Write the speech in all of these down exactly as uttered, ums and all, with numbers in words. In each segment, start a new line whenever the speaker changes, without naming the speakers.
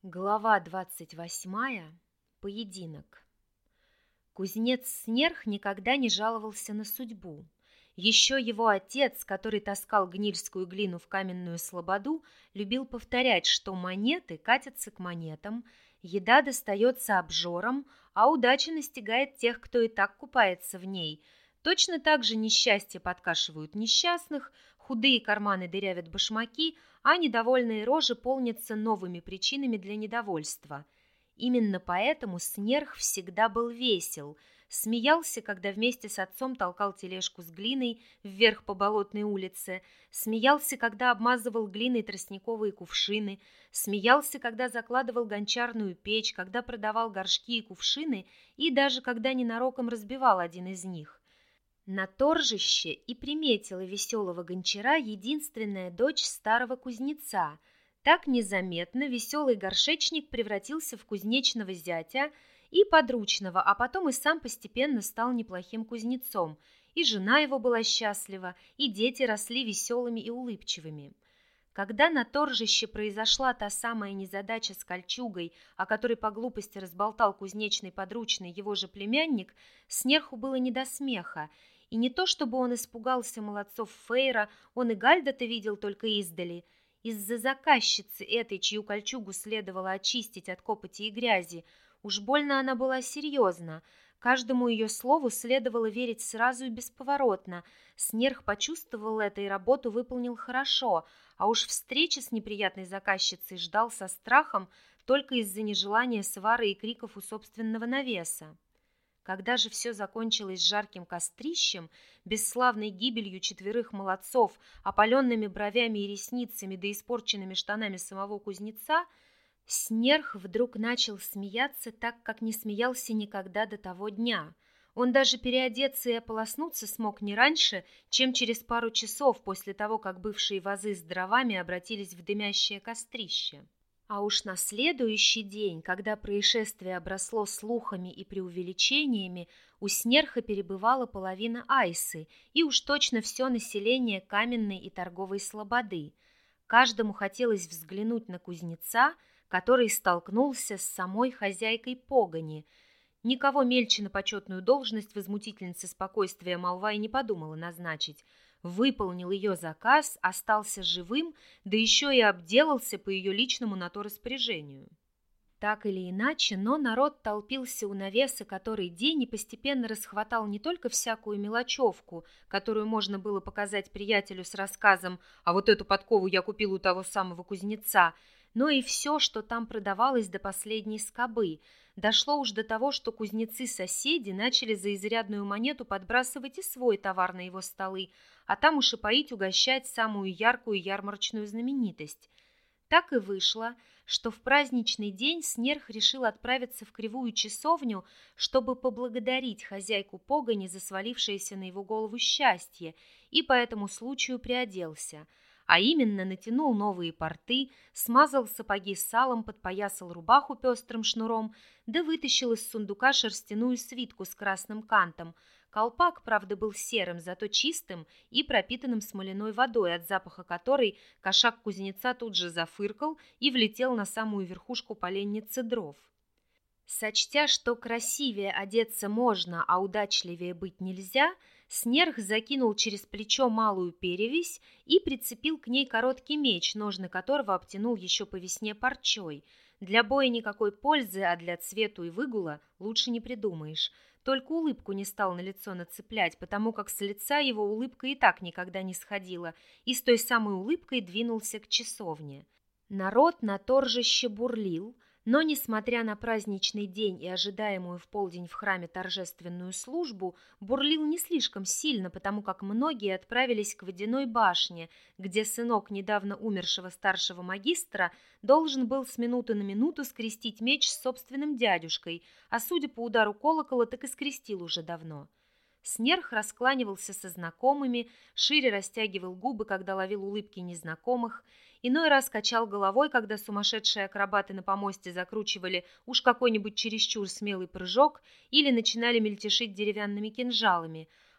Глава двадцать восьмая. Поединок. Кузнец Снерх никогда не жаловался на судьбу. Еще его отец, который таскал гнильскую глину в каменную слободу, любил повторять, что монеты катятся к монетам, еда достается обжорам, а удача настигает тех, кто и так купается в ней. Точно так же несчастья подкашивают несчастных, худые карманы дырявят башмаки, а недовольные рожи полнятся новыми причинами для недовольства. Именно поэтому Снерх всегда был весел, смеялся, когда вместе с отцом толкал тележку с глиной вверх по болотной улице, смеялся, когда обмазывал глиной тростниковые кувшины, смеялся, когда закладывал гончарную печь, когда продавал горшки и кувшины и даже когда ненароком разбивал один из них. На торжище и приметила веселого гончара единственная дочь старого кузнеца. Так незаметно веселый горшечник превратился в кузнечного зятя и подручного, а потом и сам постепенно стал неплохим кузнецом. И жена его была счастлива, и дети росли веселыми и улыбчивыми. Когда на торжище произошла та самая незадача с кольчугой, о которой по глупости разболтал кузнечный подручный его же племянник, Снерху было не до смеха. И не то, чтобы он испугался молодцов Фейра, он и Гальда-то видел только издали. Из-за заказчицы этой, чью кольчугу следовало очистить от копоти и грязи, уж больно она была серьезна. Каждому ее слову следовало верить сразу и бесповоротно. Снерх почувствовал это и работу выполнил хорошо, а уж встречи с неприятной заказчицей ждал со страхом только из-за нежелания свары и криков у собственного навеса. Когда же все закончилось жарким кострищем, бесславной гибелью четверых молодцов, опаленными бровями и ресницами да испорченными штанами самого кузнеца, Снерх вдруг начал смеяться так, как не смеялся никогда до того дня. Он даже переодеться и ополоснуться смог не раньше, чем через пару часов после того, как бывшие вазы с дровами обратились в дымящее кострище. А уж на следующий день, когда происшествие обросло слухами и преувеличениями, у Снерха перебывала половина Айсы и уж точно все население каменной и торговой слободы. Каждому хотелось взглянуть на кузнеца, который столкнулся с самой хозяйкой погони. Никого мельче на почетную должность возмутительницы спокойствия молва и не подумала назначить. Выполнил ее заказ, остался живым, да еще и обделался по ее личному на то распоряжению. Так или иначе, но народ толпился у навеса который день и постепенно расхватал не только всякую мелочевку, которую можно было показать приятелю с рассказом «а вот эту подкову я купил у того самого кузнеца», но и все, что там продавалось до последней скобы. Дошло уж до того, что кузнецы-соседи начали за изрядную монету подбрасывать и свой товар на его столы, а там уж и поить угощать самую яркую ярмарочную знаменитость. Так и вышло, что в праздничный день Снерх решил отправиться в Кривую часовню, чтобы поблагодарить хозяйку погони за свалившееся на его голову счастье, и по этому случаю приоделся, а именно натянул новые порты, смазал сапоги салом, подпоясал рубаху пестрым шнуром, да вытащил из сундука шерстяную свитку с красным кантом. Колпак, правда, был серым, зато чистым и пропитанным смоляной водой, от запаха которой кошак кузнеца тут же зафыркал и влетел на самую верхушку поленницы дров. Сочтя, что красивее одеться можно, а удачливее быть нельзя, Снерх закинул через плечо малую перевязь и прицепил к ней короткий меч, ножны которого обтянул еще по весне парчой. Для боя никакой пользы, а для цвету и выгула лучше не придумаешь. Только улыбку не стал на лицо нацеплять, потому как с лица его улыбка и так никогда не сходила, и с той самой улыбкой двинулся к часовне. Народ на торжище бурлил, но, несмотря на праздничный день и ожидаемую в полдень в храме торжественную службу, бурлил не слишком сильно, потому как многие отправились к водяной башне, где сынок недавно умершего старшего магистра должен был с минуты на минуту скрестить меч с собственным дядюшкой, а судя по удару колокола, так и скрестил уже давно. Снерх раскланивался со знакомыми, шире растягивал губы, когда ловил улыбки незнакомых, иной раз качал головой, когда сумасшедшие акробаты на помосте закручивали уж какой-нибудь чересчур смелый прыжок или начинали мельтешить деревянными кинжалами,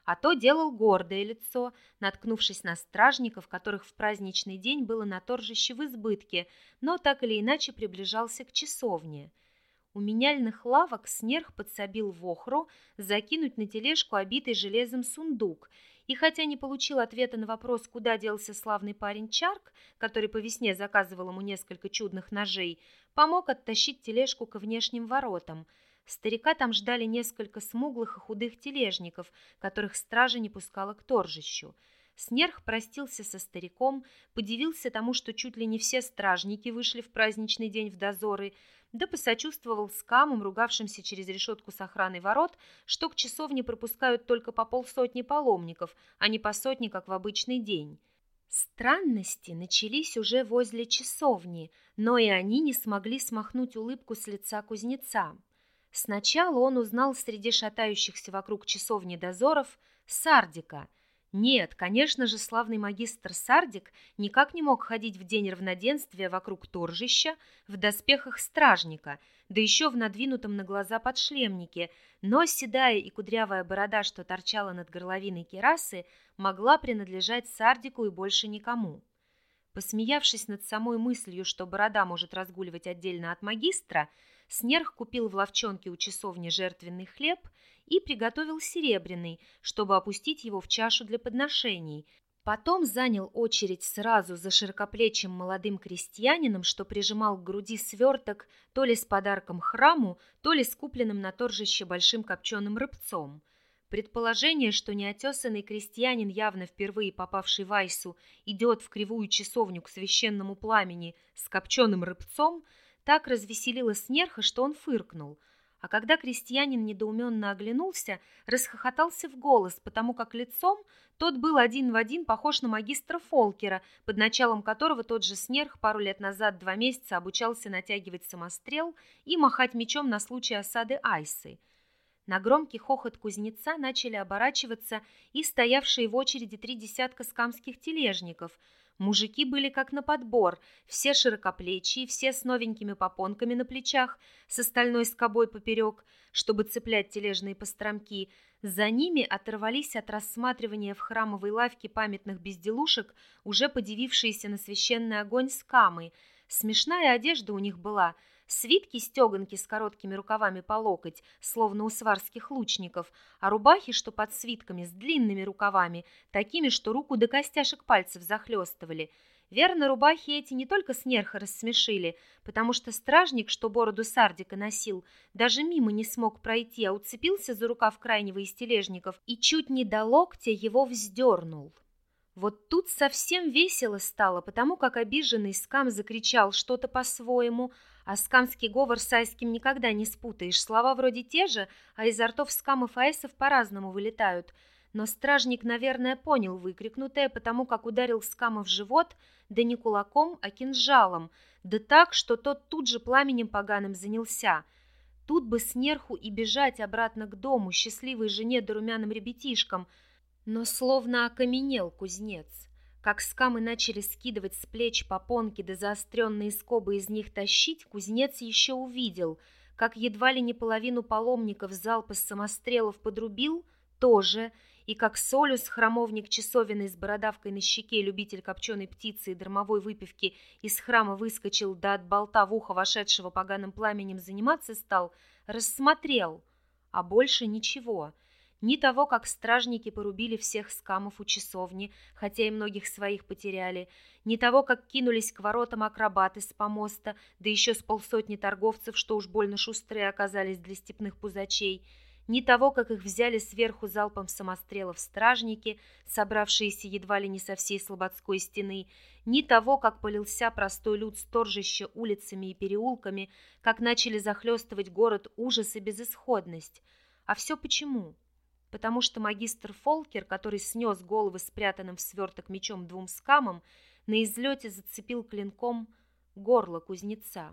а то делал гордое лицо, наткнувшись на стражников, которых в праздничный день было на торжище в избытке, но так или иначе приближался к часовне. У меняльных лавок Снерх подсобил Вохру закинуть на тележку обитый железом сундук, и хотя не получил ответа на вопрос, куда делся славный парень Чарк, который по весне заказывал ему несколько чудных ножей, помог оттащить тележку ко внешним воротам. Старика там ждали несколько смуглых и худых тележников, которых стража не пускала к торжищу. Снерх простился со стариком, подивился тому, что чуть ли не все стражники вышли в праздничный день в дозоры, да посочувствовал скамам, ругавшимся через решетку с охраной ворот, что к часовне пропускают только по полсотни паломников, а не по сотне, как в обычный день. Странности начались уже возле часовни, но и они не смогли смахнуть улыбку с лица кузнеца. Сначала он узнал среди шатающихся вокруг часовни дозоров Сардика. Нет, конечно же, славный магистр Сардик никак не мог ходить в день равноденствия вокруг торжища в доспехах стражника, да еще в надвинутом на глаза подшлемнике, но седая и кудрявая борода, что торчала над горловиной кирасы, могла принадлежать Сардику и больше никому. Посмеявшись над самой мыслью, что борода может разгуливать отдельно от магистра, Снерх купил в лавчонке у часовни жертвенный хлеб и приготовил серебряный, чтобы опустить его в чашу для подношений. Потом занял очередь сразу за широкоплечим молодым крестьянином, что прижимал к груди сверток то ли с подарком храму, то ли с купленным на торжище большим копченым рыбцом. Предположение, что неотесанный крестьянин, явно впервые попавший в Айсу, идет в кривую часовню к священному пламени с копченым рыбцом, так развеселило Снерха, что он фыркнул. А когда крестьянин недоуменно оглянулся, расхохотался в голос, потому как лицом тот был один в один похож на магистра Фолкера, под началом которого тот же Снерх пару лет назад два месяца обучался натягивать самострел и махать мечом на случай осады Айсы. На громкий хохот кузнеца начали оборачиваться и стоявшие в очереди три десятка скамских тележников. Мужики были как на подбор, все широкоплечие, все с новенькими попонками на плечах, с остальной скобой поперек, чтобы цеплять тележные постромки. За ними оторвались от рассматривания в храмовой лавке памятных безделушек уже подивившиеся на священный огонь скамы. Смешная одежда у них была – свитки-стеганки с короткими рукавами по локоть, словно у сварских лучников, а рубахи, что под свитками, с длинными рукавами, такими, что руку до костяшек пальцев захлестывали. Верно, рубахи эти не только Снерха рассмешили, потому что стражник, что бороду Сардика носил, даже мимо не смог пройти, а уцепился за рукав крайнего из тележников и чуть не до локтя его вздернул. Вот тут совсем весело стало, потому как обиженный скам закричал что-то по-своему, а скамский говор с айским никогда не спутаешь. Слова вроде те же, а изо ртов скамов айсов по-разному вылетают. Но стражник, наверное, понял выкрикнутое, потому как ударил скама в живот, да не кулаком, а кинжалом, да так, что тот тут же пламенем поганым занялся. Тут бы Снерху и бежать обратно к дому, счастливой жене да румяным ребятишкам, но словно окаменел кузнец. Как скамы начали скидывать с плеч попонки да заостренные скобы из них тащить, кузнец еще увидел, как едва ли не половину паломников залп из самострелов подрубил, тоже, и как Солюс, храмовник часовенный с бородавкой на щеке, любитель копченой птицы и дармовой выпивки, из храма выскочил, да от болта в ухо вошедшего поганым пламенем заниматься стал, рассмотрел, а больше ничего. Ни того, как стражники порубили всех скамов у часовни, хотя и многих своих потеряли, ни того, как кинулись к воротам акробаты с помоста, да еще с полсотни торговцев, что уж больно шустрые оказались для степных пузачей, ни того, как их взяли сверху залпом самострелов стражники, собравшиеся едва ли не со всей Слободской стены, ни того, как полился простой люд с торжища улицами и переулками, как начали захлестывать город ужас и безысходность. А все почему? Потому что магистр Фолкер, который снес головы спрятанным в сверток мечом двум скамам, на излете зацепил клинком горло кузнеца.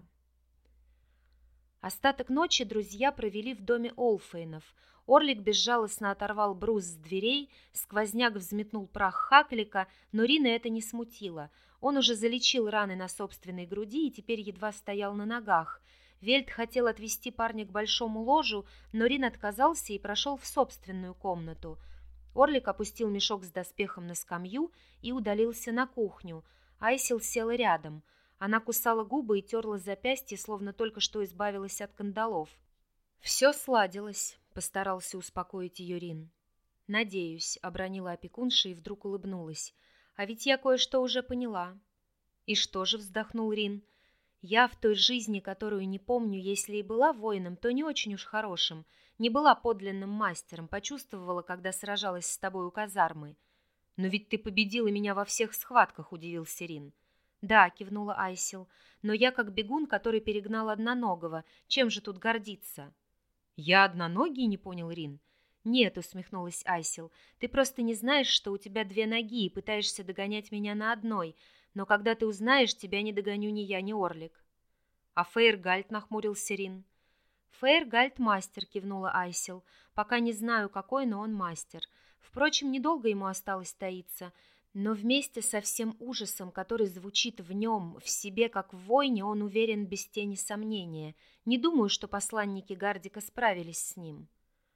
Остаток ночи друзья провели в доме Олфейнов. Орлик безжалостно оторвал брус с дверей, сквозняк взметнул прах Хаклика, но Рина это не смутило. Он уже залечил раны на собственной груди и теперь едва стоял на ногах. Вельт хотел отвести парня к большому ложу, но Рин отказался и прошел в собственную комнату. Орлик опустил мешок с доспехом на скамью и удалился на кухню. Айсил села рядом. Она кусала губы и терла запястье, словно только что избавилась от кандалов. «Все сладилось», — постарался успокоить ее Рин. «Надеюсь», — обронила опекунша и вдруг улыбнулась. «А ведь я кое-что уже поняла». «И что же?» — вздохнул Рин. «Я в той жизни, которую не помню, если и была воином, то не очень уж хорошим, не была подлинным мастером, почувствовала, когда сражалась с тобой у казармы». «Но ведь ты победила меня во всех схватках», — удивился Рин. «Да», — кивнула Айсил, — «но я как бегун, который перегнал одноногого. Чем же тут гордиться?» «Я одноногий?» — не понял Рин. «Нет», — усмехнулась Айсил, — «ты просто не знаешь, что у тебя две ноги и пытаешься догонять меня на одной, но когда ты узнаешь, тебя не догоню ни я, ни Орлик». «А Фейргальд?» — нахмурился Рин. «Фейргальд мастер», — кивнула Айсил. «Пока не знаю, какой, но он мастер. Впрочем, недолго ему осталось таиться, но вместе со всем ужасом, который звучит в нем, в себе, как в войне, он уверен без тени сомнения. Не думаю, что посланники Гардика справились с ним».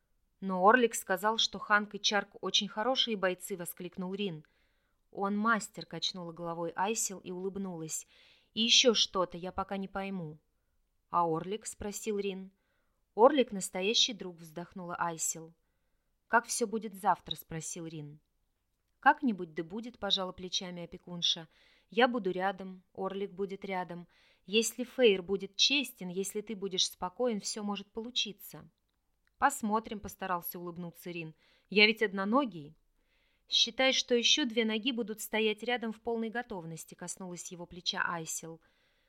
«Но Орлик сказал, что Ханк и Чарк очень хорошие бойцы», — воскликнул Рин. «Он мастер», — качнула головой Айсил и улыбнулась. «И еще что-то, я пока не пойму». «А Орлик?» — спросил Рин. «Орлик — настоящий друг», — вздохнула Айсил. «Как все будет завтра?» — спросил Рин. «Как-нибудь да будет», — пожала плечами опекунша. «Я буду рядом, Орлик будет рядом. Если Фейр будет честен, если ты будешь спокоен, все может получиться». «Посмотрим», — постарался улыбнуться Рин. «Я ведь одноногий». «Считай, что еще две ноги будут стоять рядом в полной готовности», — коснулась его плеча Айсил.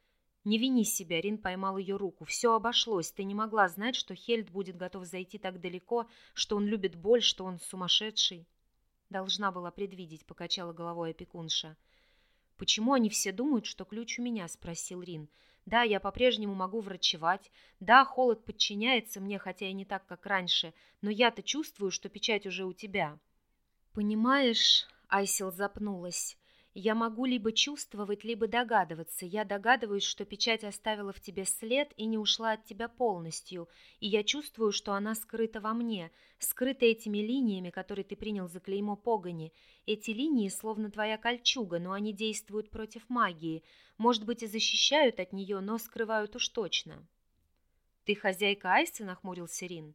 «Не вини себя», — Рин поймал ее руку. «Все обошлось. Ты не могла знать, что Хельд будет готов зайти так далеко, что он любит боль, что он сумасшедший». «Должна была предвидеть», — покачала головой опекунша. «Почему они все думают, что ключ у меня?» — спросил Рин. «Да, я по-прежнему могу врачевать. Да, холод подчиняется мне, хотя и не так, как раньше, но я-то чувствую, что печать уже у тебя». «Понимаешь», — Айсил запнулась, — «я могу либо чувствовать, либо догадываться. Я догадываюсь, что печать оставила в тебе след и не ушла от тебя полностью, и я чувствую, что она скрыта во мне, скрыта этими линиями, которые ты принял за клеймо погони. Эти линии словно твоя кольчуга, но они действуют против магии. Может быть, и защищают от нее, но скрывают уж точно». «Ты хозяйка Айсы?» — нахмурился Рин.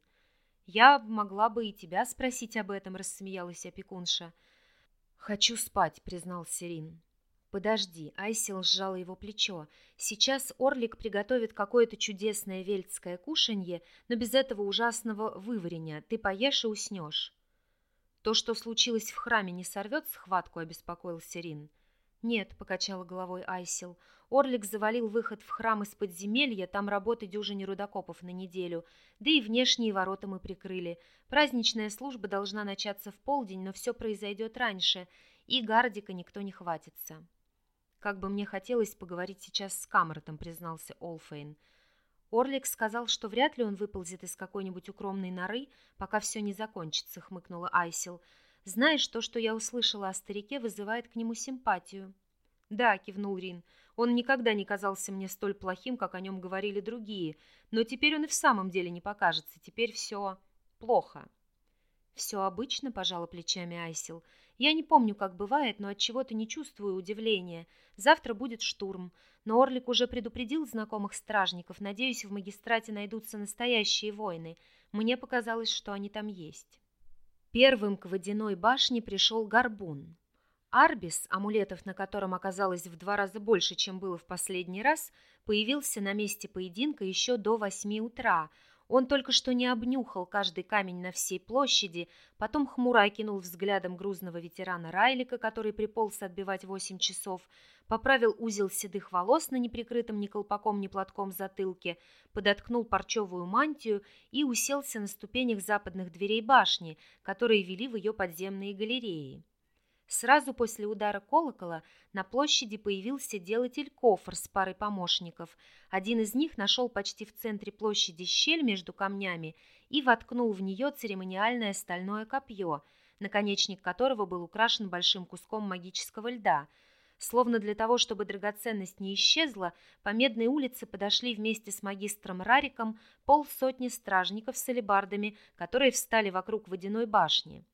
«Я могла бы и тебя спросить об этом», — рассмеялась опекунша. «Хочу спать», — признался Рин. «Подожди», — Айсил сжала его плечо. «Сейчас Орлик приготовит какое-то чудесное вельтское кушанье, но без этого ужасного вывареня. Ты поешь и уснешь». «То, что случилось в храме, не сорвет схватку?» — обеспокоился Рин. «Нет», — покачала головой Айсил. «Орлик завалил выход в храм из подземелья, там работы дюжине рудокопов на неделю, да и внешние ворота мы прикрыли. Праздничная служба должна начаться в полдень, но все произойдет раньше, и Гардика никто не хватится». «Как бы мне хотелось поговорить сейчас с Камертом», — признался Олфейн. «Орлик сказал, что вряд ли он выползет из какой-нибудь укромной норы, пока все не закончится», — хмыкнула Айсил. «Знаешь, то, что я услышала о старике, вызывает к нему симпатию». «Да», — кивнул Рин, — «он никогда не казался мне столь плохим, как о нем говорили другие, но теперь он и в самом деле не покажется, теперь все плохо». «Все обычно», — пожала плечами Айсил. «Я не помню, как бывает, но от чего-то не чувствую удивления. Завтра будет штурм, но Орлик уже предупредил знакомых стражников. Надеюсь, в магистрате найдутся настоящие воины. Мне показалось, что они там есть». Первым к водяной башне пришел Горбун. Арбис, амулетов на котором оказалось в два раза больше, чем было в последний раз, появился на месте поединка еще до восьми утра. Он только что не обнюхал каждый камень на всей площади, потом хмуро окинул взглядом грузного ветерана Райлика, который приполз отбивать восемь часов, поправил узел седых волос на неприкрытом ни колпаком, ни платком затылке, подоткнул парчевую мантию и уселся на ступенях западных дверей башни, которые вели в ее подземные галереи. Сразу после удара колокола на площади появился делатель Кофр с парой помощников. Один из них нашел почти в центре площади щель между камнями и воткнул в нее церемониальное стальное копье, наконечник которого был украшен большим куском магического льда. Словно для того, чтобы драгоценность не исчезла, по Медной улице подошли вместе с магистром Рариком полсотни стражников с алебардами, которые встали вокруг водяной башни.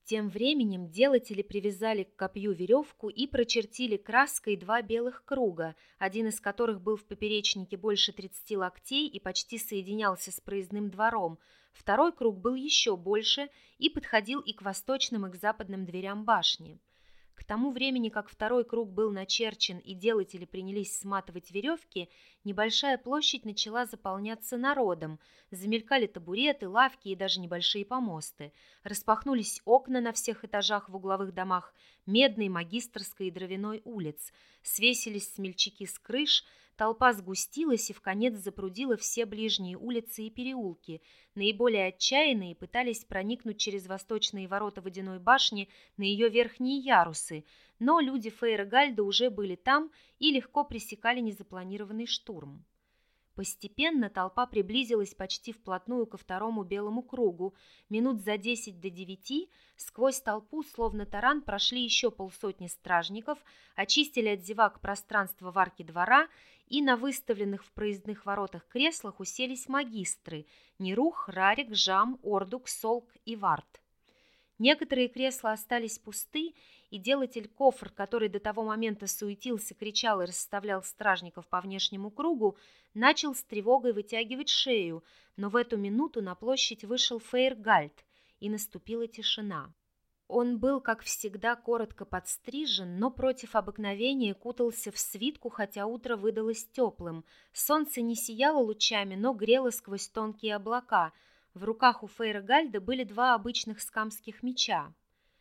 Тем временем делатели привязали к копью веревку и прочертили краской два белых круга, один из которых был в поперечнике больше тридцати локтей и почти соединялся с проездным двором. Второй круг был еще больше и подходил и к восточным, и к западным дверям башни. К тому времени, как второй круг был начерчен и делатели принялись сматывать веревки, небольшая площадь начала заполняться народом. Замелькали табуреты, лавки и даже небольшие помосты. Распахнулись окна на всех этажах в угловых домах Медной, Магистрской и Дровяной улиц. Свесились смельчаки с крыш, толпа сгустилась и вконец запрудила все ближние улицы и переулки. Наиболее отчаянные пытались проникнуть через восточные ворота водяной башни на ее верхние ярусы, но люди Фейргальда уже были там и легко пресекали незапланированный штурм. Постепенно толпа приблизилась почти вплотную ко второму белому кругу. Минут за десять до девяти сквозь толпу, словно таран, прошли еще полсотни стражников, очистили от зевак пространство в арке двора, и на выставленных в проездных воротах креслах уселись магистры Нерух, Рарик, Жам, Ордук, Солк и Варт. Некоторые кресла остались пусты, и делатель Кофр, который до того момента суетился, кричал и расставлял стражников по внешнему кругу, начал с тревогой вытягивать шею, но в эту минуту на площадь вышел Фейргальд, и наступила тишина. Он был, как всегда, коротко подстрижен, но против обыкновения кутался в свитку, хотя утро выдалось теплым. Солнце не сияло лучами, но грело сквозь тонкие облака. В руках у Фейргальда были два обычных скамских меча.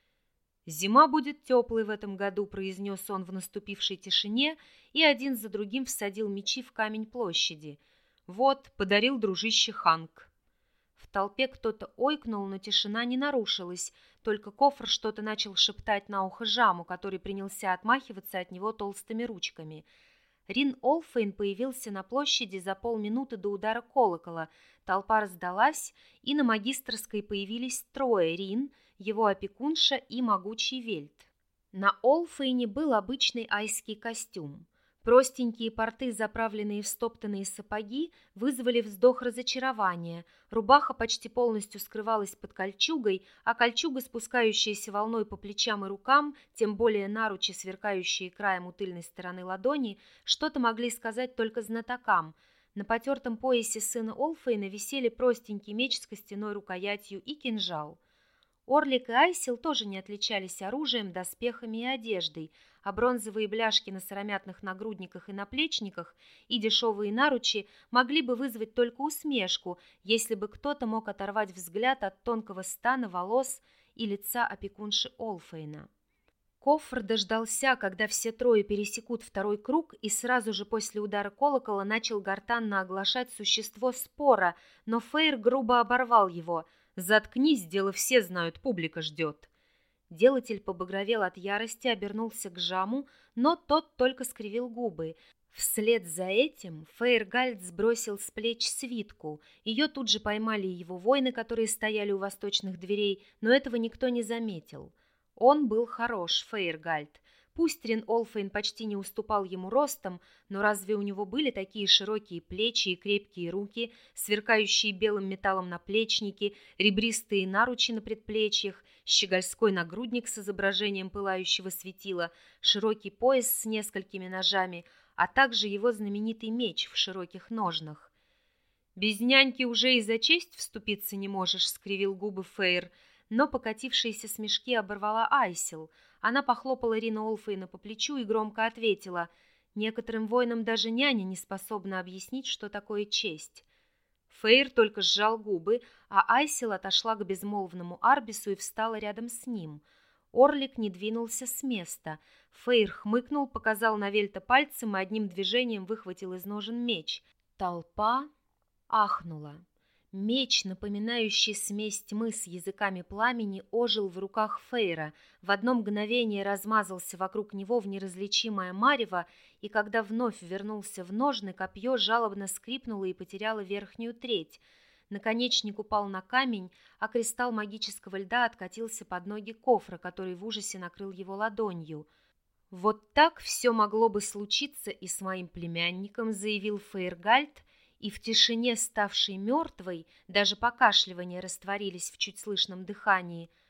«Зима будет теплой в этом году», — произнес он в наступившей тишине, и один за другим всадил мечи в камень площади. «Вот, подарил дружище Ханк». В толпе кто-то ойкнул, но тишина не нарушилась, только Кофр что-то начал шептать на ухо Жаму, который принялся отмахиваться от него толстыми ручками. Рин Олфейн появился на площади за полминуты до удара колокола. Толпа раздалась, и на Магистрской появились трое: Рин, его опекунша и могучий Вельт. На Олфейне был обычный айский костюм. Простенькие порты, заправленные в стоптанные сапоги, вызвали вздох разочарования. Рубаха почти полностью скрывалась под кольчугой, а кольчуга, спускающаяся волной по плечам и рукам, тем более наручи, сверкающие краем у тыльной стороны ладони, что-то могли сказать только знатокам. На потертом поясе сына Олфейна висели простенький меч с костяной рукоятью и кинжал. Орлик и Айсил тоже не отличались оружием, доспехами и одеждой, а бронзовые бляшки на сыромятных нагрудниках и наплечниках и дешевые наручи могли бы вызвать только усмешку, если бы кто-то мог оторвать взгляд от тонкого стана, волос и лица опекунши Олфейна. Кофр дождался, когда все трое пересекут второй круг, и сразу же после удара колокола начал гортанно оглашать существо спора, но Фейр грубо оборвал его. «Заткнись, дело все знают, публика ждет». Делатель побагровел от ярости, обернулся к Жаму, но тот только скривил губы. Вслед за этим Фейргальд сбросил с плеч свитку. Ее тут же поймали его воины, которые стояли у восточных дверей, но этого никто не заметил. Он был хорош, Фейргальд. Пусть Рин Олфейн почти не уступал ему ростом, но разве у него были такие широкие плечи и крепкие руки, сверкающие белым металлом наплечники, ребристые наручи на предплечьях, щегольской нагрудник с изображением пылающего светила, широкий пояс с несколькими ножами, а также его знаменитый меч в широких ножнах? «Без няньки уже и за честь вступиться не можешь», — скривил губы Фейр, но покатившиеся смешки оборвала Айсил. Она похлопала Рина Олфейна по плечу и громко ответила: «Некоторым воинам даже няня не способна объяснить, что такое честь». Фейр только сжал губы, а Айсил отошла к безмолвному Арбису и встала рядом с ним. Орлик не двинулся с места. Фейр хмыкнул, показал на Вельта пальцем и одним движением выхватил из ножен меч. Толпа ахнула. Меч, напоминающий смесь тьмы с языками пламени, ожил в руках Фейра, в одно мгновение размазался вокруг него в неразличимое марево, и когда вновь вернулся в ножны, копье жалобно скрипнуло и потеряло верхнюю треть. Наконечник упал на камень, а кристалл магического льда откатился под ноги Кофра, который в ужасе накрыл его ладонью. «Вот так все могло бы случиться и с моим племянником», — заявил Фейргальд, и в тишине, ставшей мертвой, даже покашливания растворились в чуть слышном дыхании.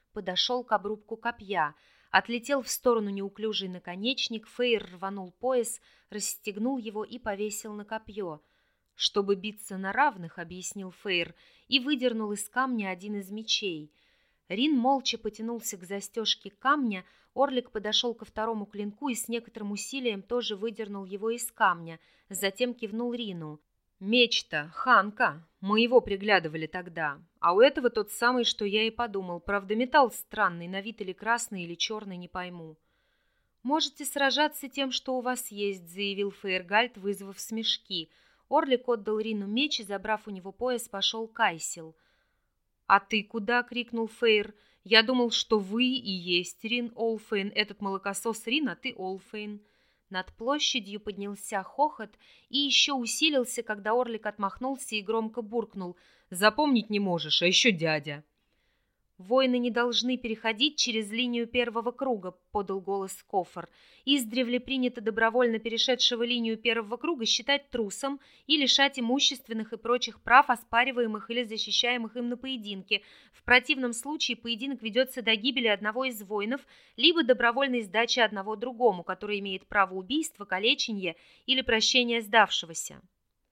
подошел к обрубку копья. Отлетел в сторону неуклюжий наконечник, Фейр рванул пояс, расстегнул его и повесил на копье. «Чтобы биться на равных», — объяснил Фейр, и выдернул из камня один из мечей. Рин молча потянулся к застежке камня, Орлик подошел ко второму клинку и с некоторым усилием тоже выдернул его из камня, затем кивнул Рину. «Меч-то, Ханка, мы его приглядывали тогда, а у этого тот самый, что я и подумал, правда металл странный, на вид или красный, или черный, не пойму». «Можете сражаться тем, что у вас есть», — заявил Фейргальд, вызвав смешки. Орлик отдал Рину меч и, забрав у него пояс, пошел к Айсил. «А ты куда?» — крикнул Фейр. «Я думал, что вы и есть Рин Олфейн, этот молокосос Рин, а ты Олфейн». Над площадью поднялся хохот и еще усилился, когда Орлик отмахнулся и громко буркнул: «Запомнить не можешь, а еще дядя». «Воины не должны переходить через линию первого круга», — подал голос Кофор. «Издревле принято добровольно перешедшего линию первого круга считать трусом и лишать имущественных и прочих прав, оспариваемых или защищаемых им на поединке. В противном случае поединок ведется до гибели одного из воинов, либо добровольной сдачи одного другому, который имеет право убийства, калечения или прощения сдавшегося».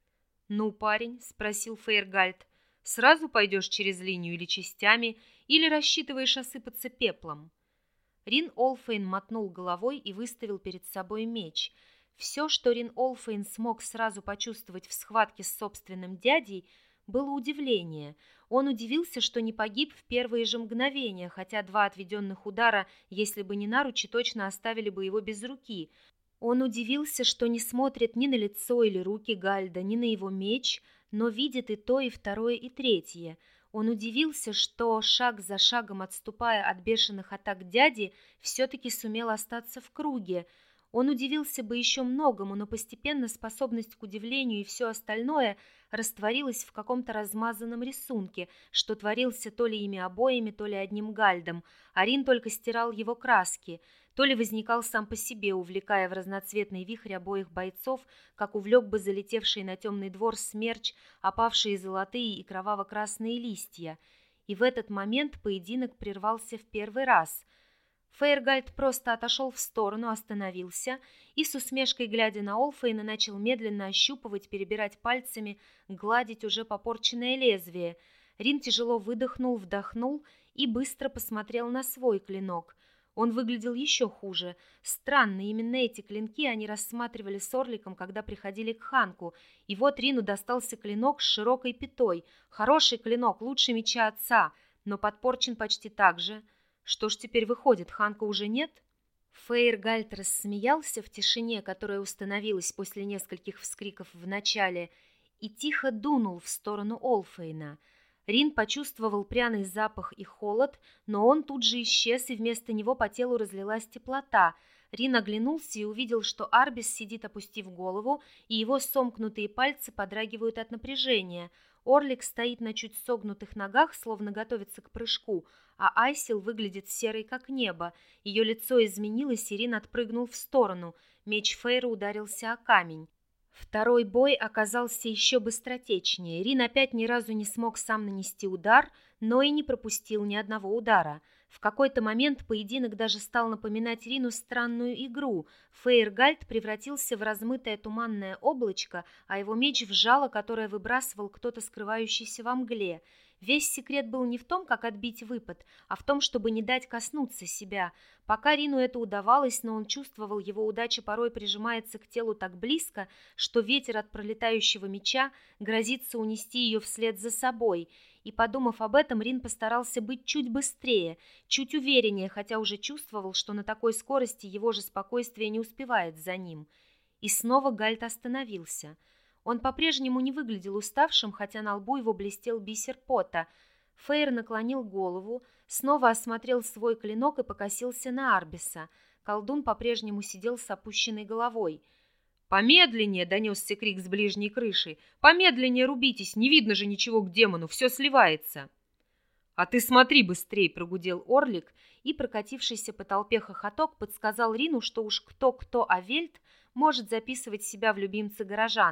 «Ну, парень», — спросил Фейргальд, — «сразу пойдешь через линию или частями, или рассчитываешь осыпаться пеплом?» Рин Олфейн мотнул головой и выставил перед собой меч. Все, что Рин Олфейн смог сразу почувствовать в схватке с собственным дядей, было удивление. Он удивился, что не погиб в первые же мгновения, хотя два отведенных удара, если бы не наручи, точно оставили бы его без руки. Он удивился, что не смотрит ни на лицо или руки Гальда, ни на его меч, но видит и то, и второе, и третье. Он удивился, что, шаг за шагом отступая от бешеных атак дяди, все-таки сумел остаться в круге. Он удивился бы еще многому, но постепенно способность к удивлению и все остальное растворилось в каком-то размазанном рисунке, что творился то ли ими обоими, то ли одним Гальдом. Арин только стирал его краски, то ли возникал сам по себе, увлекая в разноцветный вихрь обоих бойцов, как увлек бы залетевший на темный двор смерч, опавшие золотые и кроваво-красные листья. И в этот момент поединок прервался в первый раз. Фейргальд просто отошел в сторону, остановился и, с усмешкой глядя на Олфейна, начал медленно ощупывать, перебирать пальцами, гладить уже попорченное лезвие. Рин тяжело выдохнул, вдохнул и быстро посмотрел на свой клинок. Он выглядел еще хуже. Странно, именно эти клинки они рассматривали с Орликом, когда приходили к Ханку. И вот Рину достался клинок с широкой пятой. Хороший клинок, лучше меча отца, но подпорчен почти так же. Что ж теперь выходит, Ханка уже нет? Фейргальд рассмеялся в тишине, которая установилась после нескольких вскриков в начале, и тихо дунул в сторону Олфейна. Рин почувствовал пряный запах и холод, но он тут же исчез, и вместо него по телу разлилась теплота. Рин оглянулся и увидел, что Арбис сидит, опустив голову, и его сомкнутые пальцы подрагивают от напряжения. Орлик стоит на чуть согнутых ногах, словно готовится к прыжку, а Айсил выглядит серой, как небо. Ее лицо изменилось, и Рин отпрыгнул в сторону. Меч Фейра ударился о камень. Второй бой оказался еще быстротечнее. Рин опять ни разу не смог сам нанести удар, но и не пропустил ни одного удара. В какой-то момент поединок даже стал напоминать Рину странную игру. Фейргальд превратился в размытое туманное облачко, а его меч в жало, которое выбрасывал кто-то, скрывающийся во мгле. Весь секрет был не в том, как отбить выпад, а в том, чтобы не дать коснуться себя. Пока Рину это удавалось, но он чувствовал, его удача порой прижимается к телу так близко, что ветер от пролетающего меча грозится унести ее вслед за собой. И, подумав об этом, Рин постарался быть чуть быстрее, чуть увереннее, хотя уже чувствовал, что на такой скорости его же спокойствие не успевает за ним. И снова Гальд остановился. Он по-прежнему не выглядел уставшим, хотя на лбу его блестел бисер пота. Фейр наклонил голову, снова осмотрел свой клинок и покосился на Арбиса. Колдун по-прежнему сидел с опущенной головой. «Помедленнее!» — донесся крик с ближней крыши. «Помедленнее рубитесь, не видно же ничего к демону, все сливается!» «А ты смотри быстрей!» — прогудел Орлик, и прокатившийся по толпе хохоток подсказал Рину, что уж кто-кто, а Вельт может записывать себя в любимцы горожан.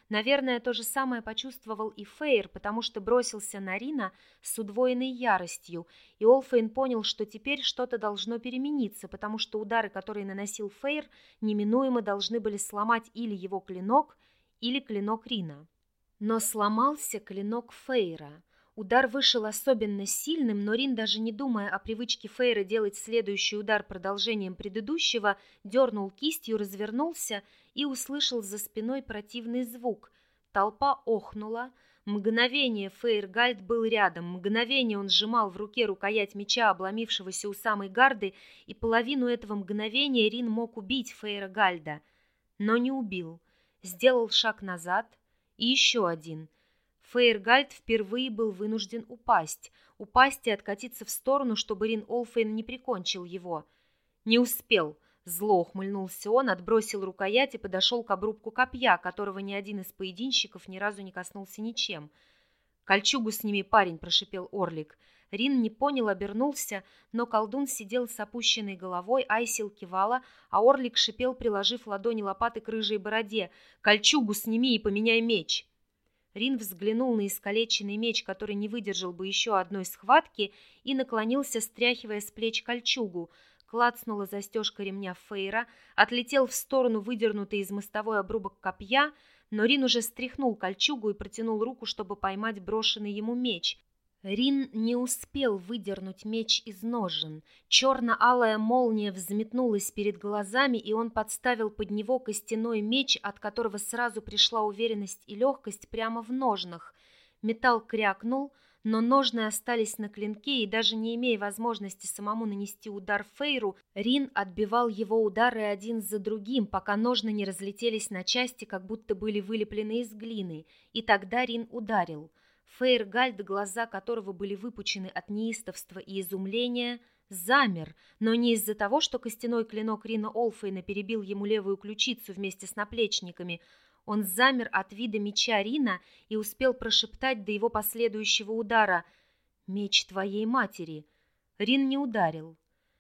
Наверное, то же самое почувствовал и Фейр, потому что бросился на Рина с удвоенной яростью, и Олфейн понял, что теперь что-то должно перемениться, потому что удары, которые наносил Фейр, неминуемо должны были сломать или его клинок, или клинок Рина. Но сломался клинок Фейра. Удар вышел особенно сильным, но Рин, даже не думая о привычке Фейра делать следующий удар продолжением предыдущего, дернул кистью, развернулся и услышал за спиной противный звук. Толпа охнула. Мгновение Фейргальд был рядом, мгновение он сжимал в руке рукоять меча, обломившегося у самой гарды, и половину этого мгновения Рин мог убить Фейргальда, но не убил. Сделал шаг назад и еще один. Фейргальд впервые был вынужден упасть, упасть и откатиться в сторону, чтобы Рин Олфейн не прикончил его. Не успел. Зло ухмыльнулся он, отбросил рукоять и подошел к обрубку копья, которого ни один из поединщиков ни разу не коснулся ничем. «Кольчугу сними, парень!» – прошипел Орлик. Рин не понял, обернулся, но колдун сидел с опущенной головой, Айсил кивала, а Орлик шипел, приложив ладони лопаты к рыжей бороде. «Кольчугу сними и поменяй меч!» Рин взглянул на искалеченный меч, который не выдержал бы еще одной схватки, и наклонился, стряхивая с плеч кольчугу. Клацнула застежка ремня Фейра, отлетел в сторону выдернутый из мостовой обрубок копья, но Рин уже стряхнул кольчугу и протянул руку, чтобы поймать брошенный ему меч. Рин не успел выдернуть меч из ножен. Черно-алая молния взметнулась перед глазами, и он подставил под него костяной меч, от которого сразу пришла уверенность и легкость прямо в ножнах. Металл крякнул, но ножны остались на клинке, и даже не имея возможности самому нанести удар Фейру, Рин отбивал его удары один за другим, пока ножны не разлетелись на части, как будто были вылеплены из глины, и тогда Рин ударил. Фейргальд, глаза которого были выпучены от неистовства и изумления, замер, но не из-за того, что костяной клинок Рина Олфейна перебил ему левую ключицу вместе с наплечниками. Он замер от вида меча Рина и успел прошептать до его последующего удара: «Меч твоей матери!» Рин не ударил.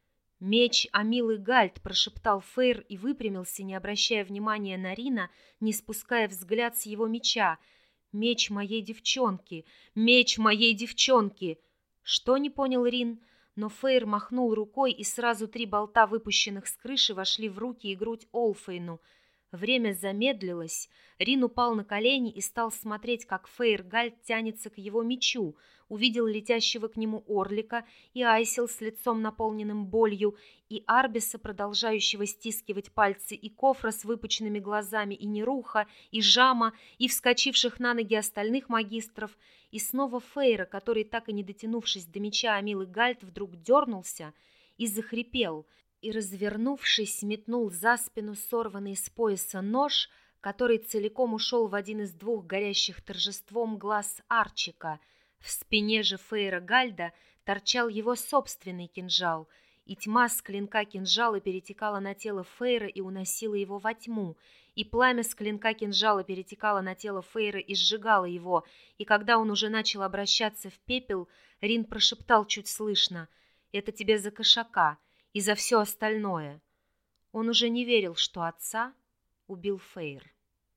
«Меч Амилы Гальд!» – прошептал Фейр и выпрямился, не обращая внимания на Рина, не спуская взгляд с его меча. «Меч моей девчонки! Меч моей девчонки!» Что не понял Рин, но Фейр махнул рукой, и сразу три болта, выпущенных с крыши, вошли в руки и грудь Олфейну. Время замедлилось. Рин упал на колени и стал смотреть, как Фейргальд тянется к его мечу. Увидел летящего к нему Орлика и Айсил с лицом наполненным болью, и Арбиса, продолжающего стискивать пальцы, и Кофра с выпученными глазами, и Неруха, и Жама, и вскочивших на ноги остальных магистров, и снова Фейра, который, так и не дотянувшись до меча Амилы Гальд, вдруг дернулся и захрипел, и, развернувшись, метнул за спину сорванный с пояса нож, который целиком ушел в один из двух горящих торжеством глаз Арчика. В спине же Фейра Гальда торчал его собственный кинжал, и тьма с клинка кинжала перетекала на тело Фейра и уносила его во тьму, и пламя с клинка кинжала перетекало на тело Фейра и сжигало его, и когда он уже начал обращаться в пепел, Рин прошептал чуть слышно: «Это тебе за кошака и за все остальное». Он уже не верил, что отца убил Фейр.